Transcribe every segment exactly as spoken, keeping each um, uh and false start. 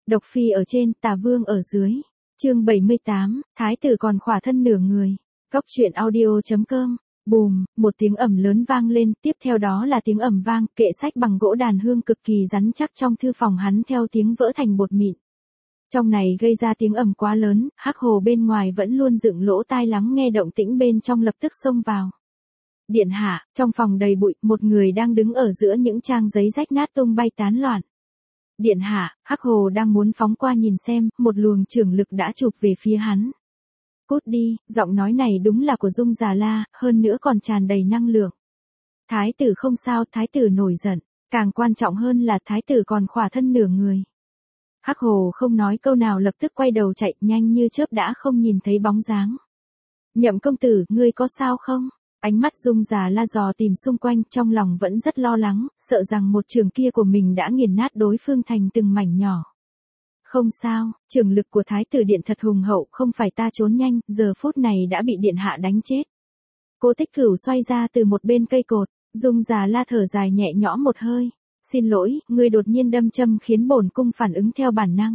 Độc phi ở trên, tà vương ở dưới. Chương bảy mươi tám, thái tử còn khỏa thân nửa người. Góc truyện audio chấm com. Bùm, một tiếng ầm lớn vang lên, tiếp theo đó là tiếng ầm vang, kệ sách bằng gỗ đàn hương cực kỳ rắn chắc trong thư phòng hắn theo tiếng vỡ thành bột mịn. Trong này gây ra tiếng ầm quá lớn, Hắc Hồ bên ngoài vẫn luôn dựng lỗ tai lắng nghe động tĩnh bên trong lập tức xông vào. Điện hạ, trong phòng đầy bụi, một người đang đứng ở giữa những trang giấy rách nát tung bay tán loạn. Điện hạ, Hắc Hồ đang muốn phóng qua nhìn xem, một luồng trưởng lực đã chụp về phía hắn. Cút đi, giọng nói này đúng là của Dung Già La, hơn nữa còn tràn đầy năng lượng. Thái tử không sao, thái tử nổi giận, càng quan trọng hơn là thái tử còn khỏa thân nửa người. Hắc Hồ không nói câu nào lập tức quay đầu chạy nhanh như chớp đã không nhìn thấy bóng dáng. Nhậm công tử, ngươi có sao không? Ánh mắt Dung Già La dò tìm xung quanh, trong lòng vẫn rất lo lắng, sợ rằng một trường kia của mình đã nghiền nát đối phương thành từng mảnh nhỏ. Không sao, trường lực của thái tử điện thật hùng hậu, không phải ta trốn nhanh, giờ phút này đã bị điện hạ đánh chết. Cố Tích Cửu xoay ra từ một bên cây cột, Dung Già La thở dài nhẹ nhõm một hơi. Xin lỗi, ngươi đột nhiên đâm châm khiến bổn cung phản ứng theo bản năng.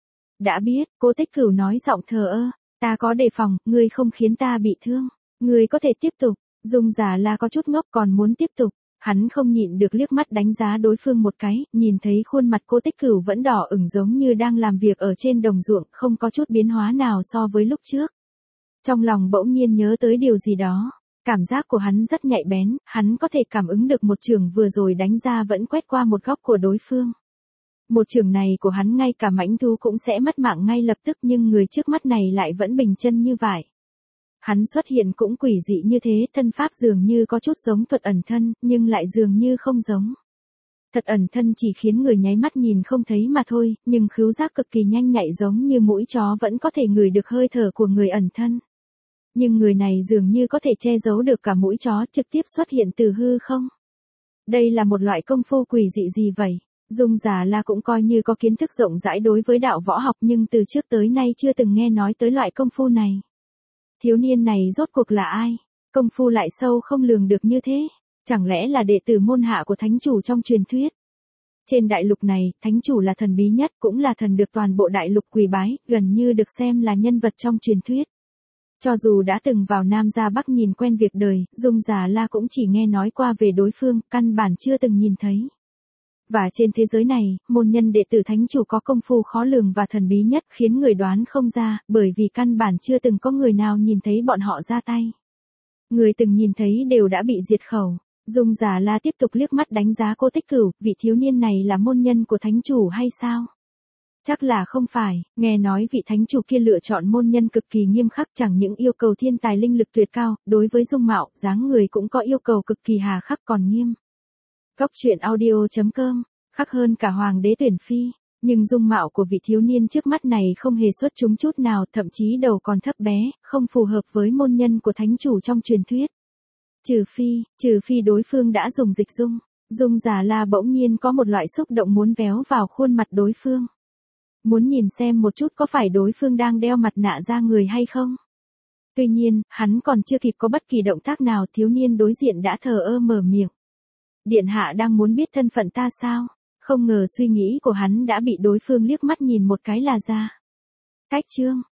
Đã biết, Cố Tích Cửu nói giọng thờ ơ, ta có đề phòng, ngươi không khiến ta bị thương. Ngươi có thể tiếp tục. Dung Già La có chút ngốc còn muốn tiếp tục. Hắn không nhịn được liếc mắt đánh giá đối phương một cái, nhìn thấy khuôn mặt Cố Tích Cửu vẫn đỏ ửng giống như đang làm việc ở trên đồng ruộng, không có chút biến hóa nào so với lúc trước. Trong lòng bỗng nhiên nhớ tới điều gì đó. Cảm giác của hắn rất nhạy bén, hắn có thể cảm ứng được một trường vừa rồi đánh ra vẫn quét qua một góc của đối phương. Một trường này của hắn ngay cả mãnh thú cũng sẽ mất mạng ngay lập tức nhưng người trước mắt này lại vẫn bình chân như vậy. Hắn xuất hiện cũng quỷ dị như thế, thân pháp dường như có chút giống thuật ẩn thân, nhưng lại dường như không giống. Thật ẩn thân chỉ khiến người nháy mắt nhìn không thấy mà thôi, nhưng khứu giác cực kỳ nhanh nhạy giống như mũi chó vẫn có thể ngửi được hơi thở của người ẩn thân. Nhưng người này dường như có thể che giấu được cả mũi chó trực tiếp xuất hiện từ hư không. Đây là một loại công phu quỷ dị gì vậy? Dung Già La cũng coi như có kiến thức rộng rãi đối với đạo võ học nhưng từ trước tới nay chưa từng nghe nói tới loại công phu này. Thiếu niên này rốt cuộc là ai? Công phu lại sâu không lường được như thế. Chẳng lẽ là đệ tử môn hạ của thánh chủ trong truyền thuyết? Trên đại lục này, thánh chủ là thần bí nhất cũng là thần được toàn bộ đại lục quỳ bái, gần như được xem là nhân vật trong truyền thuyết. Cho dù đã từng vào Nam ra Bắc nhìn quen việc đời, Dung Già La cũng chỉ nghe nói qua về đối phương, căn bản chưa từng nhìn thấy. Và trên thế giới này, môn nhân đệ tử thánh chủ có công phu khó lường và thần bí nhất khiến người đoán không ra, bởi vì căn bản chưa từng có người nào nhìn thấy bọn họ ra tay. Người từng nhìn thấy đều đã bị diệt khẩu. Dung Già La tiếp tục liếc mắt đánh giá Cố Tích Cửu, vị thiếu niên này là môn nhân của thánh chủ hay sao? Chắc là không phải, nghe nói vị thánh chủ kia lựa chọn môn nhân cực kỳ nghiêm khắc chẳng những yêu cầu thiên tài linh lực tuyệt cao, đối với dung mạo, dáng người cũng có yêu cầu cực kỳ hà khắc còn nghiêm. Góc truyện audio chấm com, khắc hơn cả hoàng đế tuyển phi, nhưng dung mạo của vị thiếu niên trước mắt này không hề xuất chúng chút nào, thậm chí đầu còn thấp bé, không phù hợp với môn nhân của thánh chủ trong truyền thuyết. Trừ phi, trừ phi đối phương đã dùng dịch dung, Dung Già La bỗng nhiên có một loại xúc động muốn véo vào khuôn mặt đối phương. Muốn nhìn xem một chút có phải đối phương đang đeo mặt nạ da người hay không. Tuy nhiên, hắn còn chưa kịp có bất kỳ động tác nào thiếu niên đối diện đã thờ ơ mở miệng. Điện hạ đang muốn biết thân phận ta sao? Không ngờ suy nghĩ của hắn đã bị đối phương liếc mắt nhìn một cái là ra. Cách chương,